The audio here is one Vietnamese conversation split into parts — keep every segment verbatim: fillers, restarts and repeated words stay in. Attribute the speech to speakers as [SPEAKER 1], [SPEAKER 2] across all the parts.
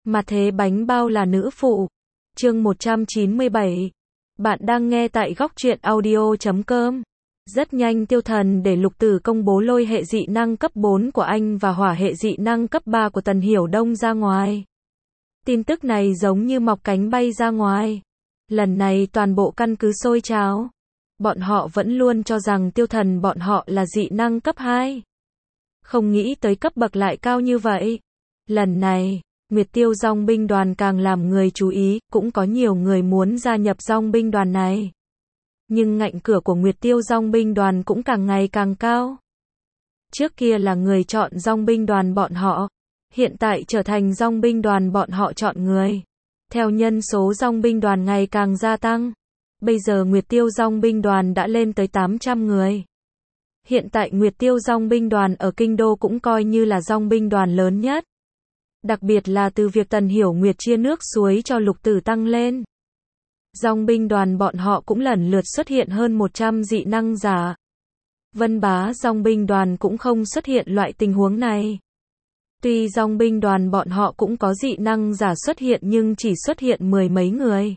[SPEAKER 1] Mà thế bánh bao là nữ phụ. Chương một trăm chín mươi bảy. Bạn đang nghe tại góc truyện audio chấm com. Rất nhanh Tiêu Thần để Lục Tử công bố lôi hệ dị năng cấp bốn của anh và hỏa hệ dị năng cấp ba của Tần Hiểu Đông ra ngoài. Tin tức này giống như mọc cánh bay ra ngoài. Lần này toàn bộ căn cứ sôi trào. Bọn họ vẫn luôn cho rằng Tiêu Thần bọn họ là dị năng cấp hai. Không nghĩ tới cấp bậc lại cao như vậy. Lần này, Nguyệt Tiêu Dòng binh đoàn càng làm người chú ý, cũng có nhiều người muốn gia nhập dòng binh đoàn này. Nhưng ngạnh cửa của Nguyệt Tiêu Dòng binh đoàn cũng càng ngày càng cao. Trước kia là người chọn dòng binh đoàn bọn họ, hiện tại trở thành dòng binh đoàn bọn họ chọn người. Theo nhân số dòng binh đoàn ngày càng gia tăng, bây giờ Nguyệt Tiêu Dòng binh đoàn đã lên tới tám trăm người. Hiện tại Nguyệt Tiêu Dòng binh đoàn ở Kinh Đô cũng coi như là dòng binh đoàn lớn nhất. Đặc biệt là từ việc Tần Hiểu Nguyệt chia nước suối cho Lục Tử tăng lên. Dòng binh đoàn bọn họ cũng lần lượt xuất hiện hơn một trăm dị năng giả. Vân Bá dòng binh đoàn cũng không xuất hiện loại tình huống này. Tuy dòng binh đoàn bọn họ cũng có dị năng giả xuất hiện nhưng chỉ xuất hiện mười mấy người.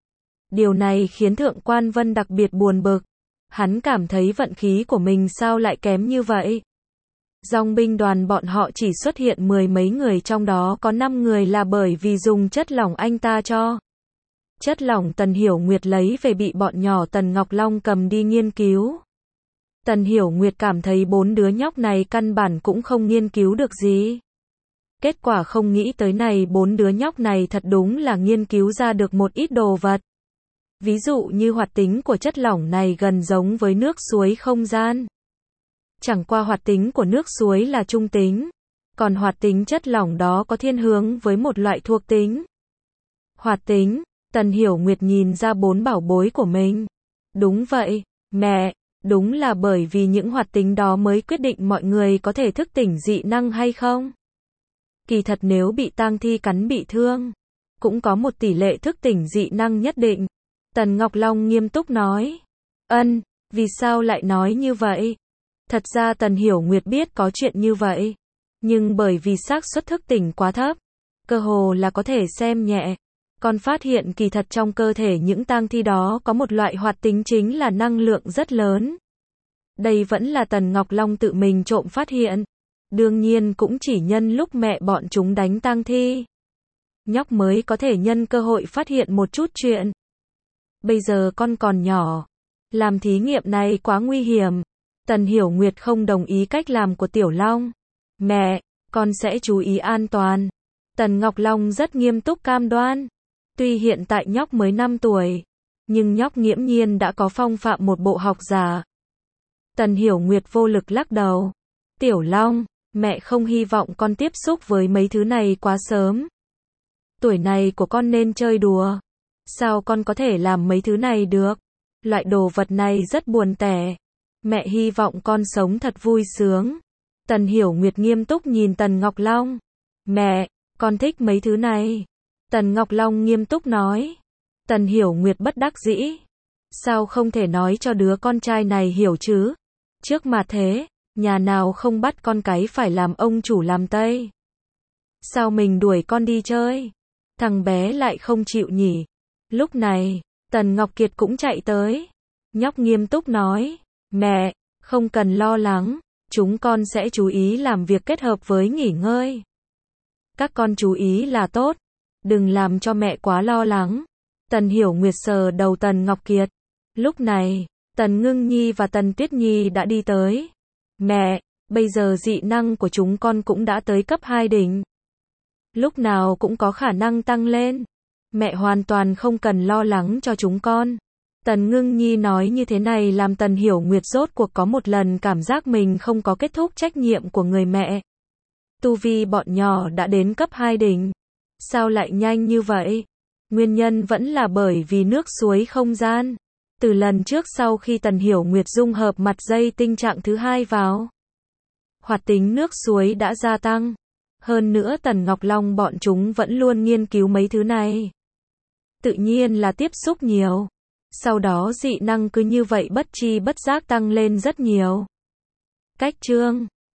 [SPEAKER 1] Điều này khiến Thượng quan Vân đặc biệt buồn bực. Hắn cảm thấy vận khí của mình sao lại kém như vậy. Dòng binh đoàn bọn họ chỉ xuất hiện mười mấy người, trong đó có năm người là bởi vì dùng chất lỏng anh ta cho. Chất lỏng Tần Hiểu Nguyệt lấy về bị bọn nhỏ Tần Ngọc Long cầm đi nghiên cứu. Tần Hiểu Nguyệt cảm thấy bốn đứa nhóc này căn bản cũng không nghiên cứu được gì. Kết quả không nghĩ tới này bốn đứa nhóc này thật đúng là nghiên cứu ra được một ít đồ vật. Ví dụ như hoạt tính của chất lỏng này gần giống với nước suối không gian. Chẳng qua hoạt tính của nước suối là trung tính, còn hoạt tính chất lỏng đó có thiên hướng với một loại thuộc tính. Hoạt tính, Tần Hiểu Nguyệt nhìn ra bốn bảo bối của mình. Đúng vậy, mẹ, đúng là bởi vì những hoạt tính đó mới quyết định mọi người có thể thức tỉnh dị năng hay không. Kỳ thật nếu bị tang thi cắn bị thương, cũng có một tỷ lệ thức tỉnh dị năng nhất định. Tần Ngọc Long nghiêm túc nói. Ân, vì sao lại nói như vậy? Thật ra Tần Hiểu Nguyệt biết có chuyện như vậy, nhưng bởi vì xác suất thức tỉnh quá thấp, cơ hồ là có thể xem nhẹ. Còn phát hiện kỳ thật trong cơ thể những tang thi đó có một loại hoạt tính chính là năng lượng rất lớn. Đây vẫn là Tần Ngọc Long tự mình trộm phát hiện. Đương nhiên cũng chỉ nhân lúc mẹ bọn chúng đánh tang thi. Nhóc mới có thể nhân cơ hội phát hiện một chút chuyện. Bây giờ con còn nhỏ, làm thí nghiệm này quá nguy hiểm. Tần Hiểu Nguyệt không đồng ý cách làm của Tiểu Long. Mẹ, con sẽ chú ý an toàn. Tần Ngọc Long rất nghiêm túc cam đoan. Tuy hiện tại nhóc mới năm tuổi, nhưng nhóc nghiễm nhiên đã có phong phạm một bộ học giả. Tần Hiểu Nguyệt vô lực lắc đầu. Tiểu Long, mẹ không hy vọng con tiếp xúc với mấy thứ này quá sớm. Tuổi này của con nên chơi đùa. Sao con có thể làm mấy thứ này được? Loại đồ vật này rất buồn tẻ. Mẹ hy vọng con sống thật vui sướng. Tần Hiểu Nguyệt nghiêm túc nhìn Tần Ngọc Long. Mẹ, con thích mấy thứ này. Tần Ngọc Long nghiêm túc nói. Tần Hiểu Nguyệt bất đắc dĩ. Sao không thể nói cho đứa con trai này hiểu chứ? Trước mà thế, nhà nào không bắt con cái phải làm ông chủ làm tây? Sao mình đuổi con đi chơi? Thằng bé lại không chịu nhỉ? Lúc này, Tần Ngọc Kiệt cũng chạy tới. Nhóc nghiêm túc nói. Mẹ, không cần lo lắng, chúng con sẽ chú ý làm việc kết hợp với nghỉ ngơi. Các con chú ý là tốt, đừng làm cho mẹ quá lo lắng. Tần Hiểu Nguyệt sờ đầu Tần Ngọc Kiệt. Lúc này, Tần Ngưng Nhi và Tần Tuyết Nhi đã đi tới. Mẹ, bây giờ dị năng của chúng con cũng đã tới cấp hai đỉnh. Lúc nào cũng có khả năng tăng lên. Mẹ hoàn toàn không cần lo lắng cho chúng con. Tần Ngưng Nhi nói như thế này làm Tần Hiểu Nguyệt rốt cuộc có một lần cảm giác mình không có kết thúc trách nhiệm của người mẹ. Tu vi bọn nhỏ đã đến cấp hai đỉnh. Sao lại nhanh như vậy? Nguyên nhân vẫn là bởi vì nước suối không gian. Từ lần trước sau khi Tần Hiểu Nguyệt dung hợp mặt dây tinh trạng thứ hai vào, hoạt tính nước suối đã gia tăng. Hơn nữa Tần Ngọc Long bọn chúng vẫn luôn nghiên cứu mấy thứ này. Tự nhiên là tiếp xúc nhiều. Sau đó dị năng cứ như vậy bất chi bất giác tăng lên rất nhiều. Cách chương